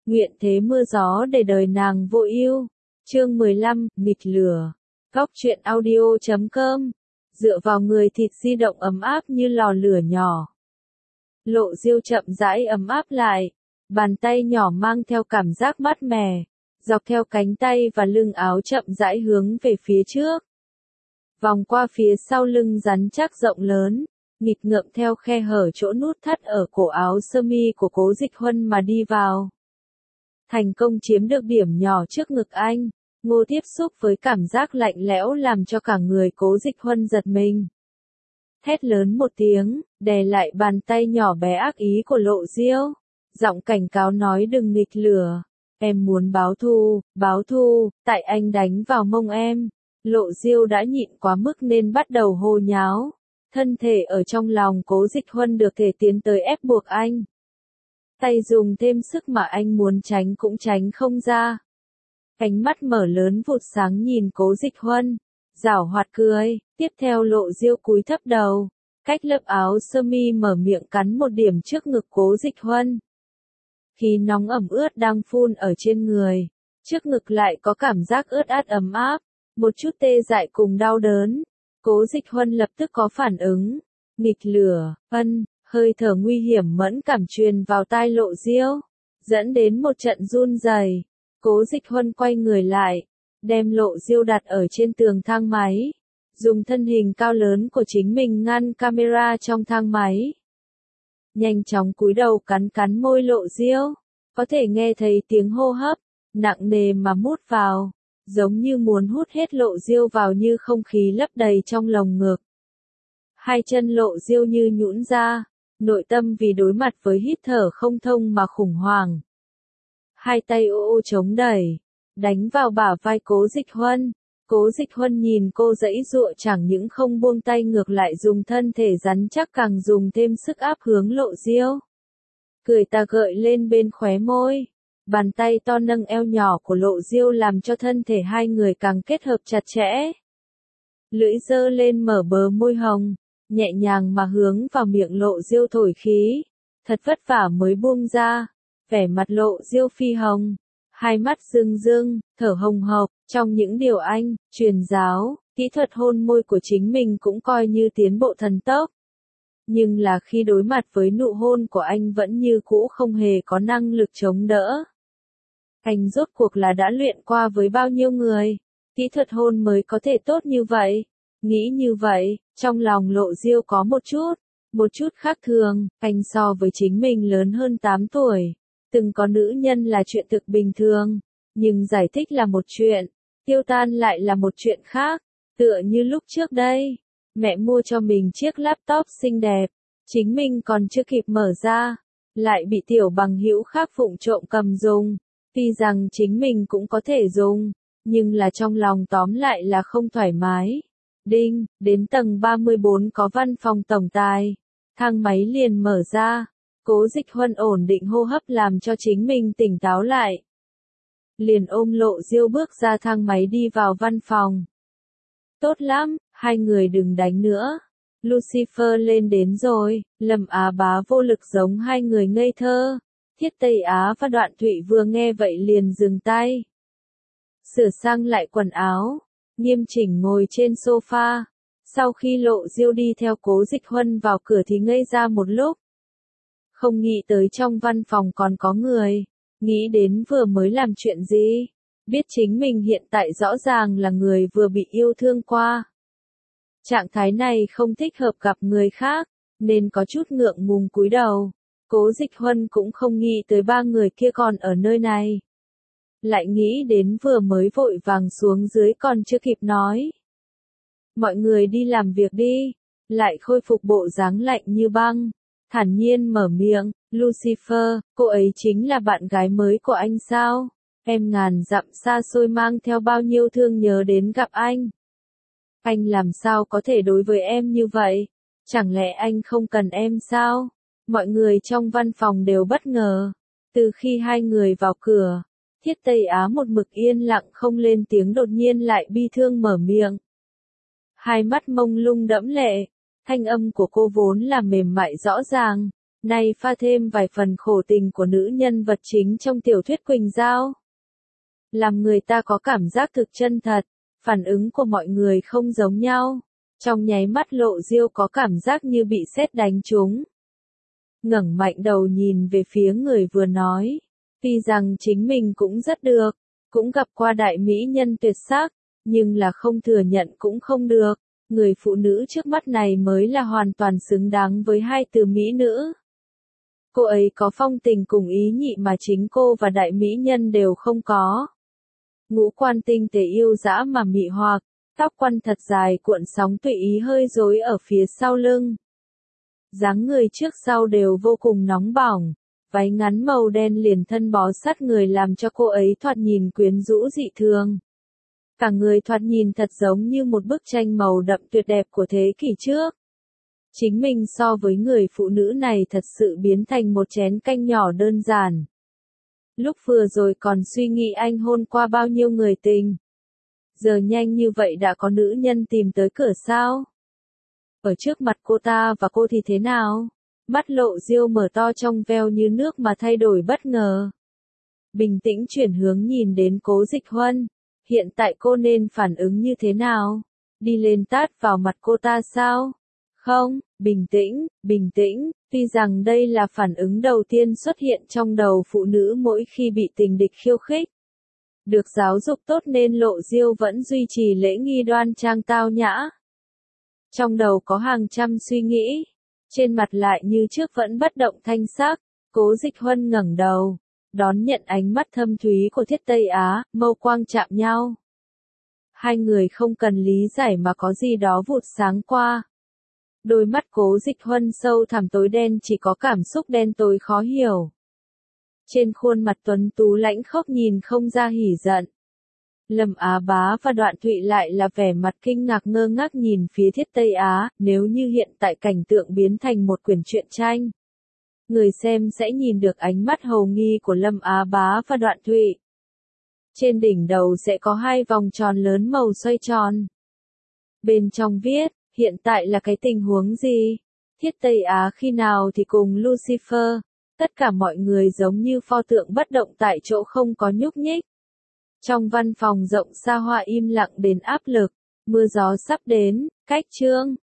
nguyện thế mưa gió để đời nàng vô ưu. Chương 15, nghịch lửa. Góc truyện audio.com. Dựa vào người thịt di động ấm áp như lò lửa nhỏ. Lộ Diêu chậm rãi ấm áp lại, bàn tay nhỏ mang theo cảm giác mát mẻ, dọc theo cánh tay và lưng áo chậm rãi hướng về phía trước. Vòng qua phía sau lưng rắn chắc rộng lớn, nghịch ngợm theo khe hở chỗ nút thắt ở cổ áo sơ mi của Cố Dịch Huân mà đi vào. Thành công chiếm được điểm nhỏ trước ngực anh, Ngô tiếp xúc với cảm giác lạnh lẽo làm cho cả người Cố Dịch Huân giật mình. Hét lớn một tiếng, đè lại bàn tay nhỏ bé ác ý của Lộ Diêu, giọng cảnh cáo nói đừng nghịch lửa, em muốn báo thù, tại anh đánh vào mông em. Lộ Diêu đã nhịn quá mức nên bắt đầu hô nháo, thân thể ở trong lòng Cố Dịch Huân được thể tiến tới ép buộc anh. Tay dùng thêm sức mà anh muốn tránh cũng tránh không ra. Ánh mắt mở lớn vụt sáng nhìn Cố Dịch Huân, giảo hoạt cười, tiếp theo Lộ Diêu cúi thấp đầu, cách lớp áo sơ mi mở miệng cắn một điểm trước ngực Cố Dịch Huân. Khí nóng ẩm ướt đang phun ở trên người, trước ngực lại có cảm giác ướt át ấm áp, một chút tê dại cùng đau đớn. Cố Dịch Huân lập tức có phản ứng, nghịch lửa, hơi thở nguy hiểm mẫn cảm truyền vào tai Lộ Diêu, dẫn đến một trận run rẩy. Cố Dịch Huân quay người lại, đem Lộ Diêu đặt ở trên tường thang máy, dùng thân hình cao lớn của chính mình ngăn camera trong thang máy. Nhanh chóng cúi đầu cắn môi Lộ Diêu, có thể nghe thấy tiếng hô hấp nặng nề mà mút vào, giống như muốn hút hết Lộ Diêu vào như không khí lấp đầy trong lồng ngực. Hai chân Lộ Diêu như nhũn ra, nội tâm vì đối mặt với hít thở không thông mà khủng hoảng. Hai tay ô chống đẩy, đánh vào bả vai Cố Dịch Huân. Cố Dịch Huân nhìn cô giãy giụa chẳng những không buông tay ngược lại dùng thân thể rắn chắc càng dùng thêm sức áp hướng Lộ Diêu. Cười tà gợi lên bên khóe môi, bàn tay to nâng eo nhỏ của Lộ Diêu làm cho thân thể hai người càng kết hợp chặt chẽ. Lưỡi giơ lên mở bờ môi hồng, nhẹ nhàng mà hướng vào miệng Lộ Diêu thổi khí, thật vất vả mới buông ra. Vẻ mặt Lộ Diêu phi hồng, hai mắt rưng rưng, thở hồng hộc, trong những điều anh truyền giáo, kỹ thuật hôn môi của chính mình cũng coi như tiến bộ thần tốc. Nhưng là khi đối mặt với nụ hôn của anh vẫn như cũ không hề có năng lực chống đỡ. Anh rốt cuộc là đã luyện qua với bao nhiêu người, kỹ thuật hôn mới có thể tốt như vậy. Nghĩ như vậy, trong lòng Lộ Diêu có một chút khác thường, anh so với chính mình lớn hơn 8 tuổi. Từng có nữ nhân là chuyện thực bình thường, nhưng giải thích là một chuyện, tiêu tan lại là một chuyện khác. Tựa như lúc trước đây, mẹ mua cho mình chiếc laptop xinh đẹp, chính mình còn chưa kịp mở ra, lại bị tiểu bằng hữu khác vụng trộm cầm dùng. Tuy rằng chính mình cũng có thể dùng, nhưng là trong lòng tóm lại là không thoải mái. Đinh, đến tầng 34 có văn phòng tổng tài, thang máy liền mở ra. Cố Dịch Huân ổn định hô hấp làm cho chính mình tỉnh táo lại. Liền ôm Lộ Diêu bước ra thang máy đi vào văn phòng. Tốt lắm, hai người đừng đánh nữa. Lucifer lên đến rồi, Lâm Á Bá vô lực giống hai người ngây thơ. Thiết Tây Á và Đoạn Thụy vừa nghe vậy liền dừng tay. Sửa sang lại quần áo, nghiêm chỉnh ngồi trên sofa. Sau khi Lộ Diêu đi theo Cố Dịch Huân vào cửa thì ngây ra một lúc. Không nghĩ tới trong văn phòng còn có người, nghĩ đến vừa mới làm chuyện gì, biết chính mình hiện tại rõ ràng là người vừa bị yêu thương qua. Trạng thái này không thích hợp gặp người khác, nên có chút ngượng ngùng cúi đầu. Cố Dịch Huân cũng không nghĩ tới ba người kia còn ở nơi này. Lại nghĩ đến vừa mới vội vàng xuống dưới còn chưa kịp nói. Mọi người đi làm việc đi, lại khôi phục bộ dáng lạnh như băng. Thản nhiên mở miệng, Lucifer, cô ấy chính là bạn gái mới của anh sao? Em ngàn dặm xa xôi mang theo bao nhiêu thương nhớ đến gặp anh. Anh làm sao có thể đối với em như vậy? Chẳng lẽ anh không cần em sao? Mọi người trong văn phòng đều bất ngờ. Từ khi hai người vào cửa, Thiết Tây Á một mực yên lặng không lên tiếng đột nhiên lại bi thương mở miệng. Hai mắt mông lung đẫm lệ. Thanh âm của cô vốn là mềm mại rõ ràng, nay pha thêm vài phần khổ tình của nữ nhân vật chính trong tiểu thuyết Quỳnh Giao. Làm người ta có cảm giác thực chân thật, phản ứng của mọi người không giống nhau. Trong nháy mắt Lộ Diêu có cảm giác như bị sét đánh trúng. Ngẩng mạnh đầu nhìn về phía người vừa nói. Tuy rằng chính mình cũng rất được, cũng gặp qua đại mỹ nhân tuyệt sắc, nhưng là không thừa nhận cũng không được. Người phụ nữ trước mắt này mới là hoàn toàn xứng đáng với hai từ mỹ nữ. Cô ấy có phong tình cùng ý nhị mà chính cô và đại mỹ nhân đều không có. Ngũ quan tinh tế yêu dã mà mị hoặc, tóc quăn thật dài cuộn sóng tùy ý hơi rối ở phía sau lưng. Dáng người trước sau đều vô cùng nóng bỏng, váy ngắn màu đen liền thân bó sát người làm cho cô ấy thoạt nhìn quyến rũ dị thường. Cả người thoạt nhìn thật giống như một bức tranh màu đậm tuyệt đẹp của thế kỷ trước. Chính mình so với người phụ nữ này thật sự biến thành một chén canh nhỏ đơn giản. Lúc vừa rồi còn suy nghĩ anh hôn qua bao nhiêu người tình. Giờ nhanh như vậy đã có nữ nhân tìm tới cửa sao? Ở trước mặt cô ta và cô thì thế nào? Mắt Lộ Diêu mở to trong veo như nước mà thay đổi bất ngờ. Bình tĩnh chuyển hướng nhìn đến Cố Dịch Huân. Hiện tại cô nên phản ứng như thế nào? Đi lên tát vào mặt cô ta sao? Không, bình tĩnh, tuy rằng đây là phản ứng đầu tiên xuất hiện trong đầu phụ nữ mỗi khi bị tình địch khiêu khích. Được giáo dục tốt nên Lộ Diêu vẫn duy trì lễ nghi đoan trang tao nhã. Trong đầu có hàng trăm suy nghĩ, trên mặt lại như trước vẫn bất động thanh sắc. Cố Dịch Huân ngẩng đầu, đón nhận ánh mắt thâm thúy của Thiết Tây Á, mâu quang chạm nhau. Hai người không cần lý giải mà có gì đó vụt sáng qua. Đôi mắt Cố Dịch Huân sâu thẳm tối đen chỉ có cảm xúc đen tối khó hiểu. Trên khuôn mặt tuấn tú lãnh khốc nhìn không ra hỉ giận. Lâm Á Bá và Đoạn Thụy lại là vẻ mặt kinh ngạc ngơ ngác nhìn phía Thiết Tây Á, nếu như hiện tại cảnh tượng biến thành một quyển truyện tranh. Người xem sẽ nhìn được ánh mắt hầu nghi của Lâm Á Bá và Đoạn Thụy. Trên đỉnh đầu sẽ có hai vòng tròn lớn màu xoay tròn. Bên trong viết, hiện tại là cái tình huống gì? Thiết Tây Á khi nào thì cùng Lucifer, tất cả mọi người giống như pho tượng bất động tại chỗ không có nhúc nhích. Trong văn phòng rộng xa hoa im lặng đến áp lực, mưa gió sắp đến, cách chương.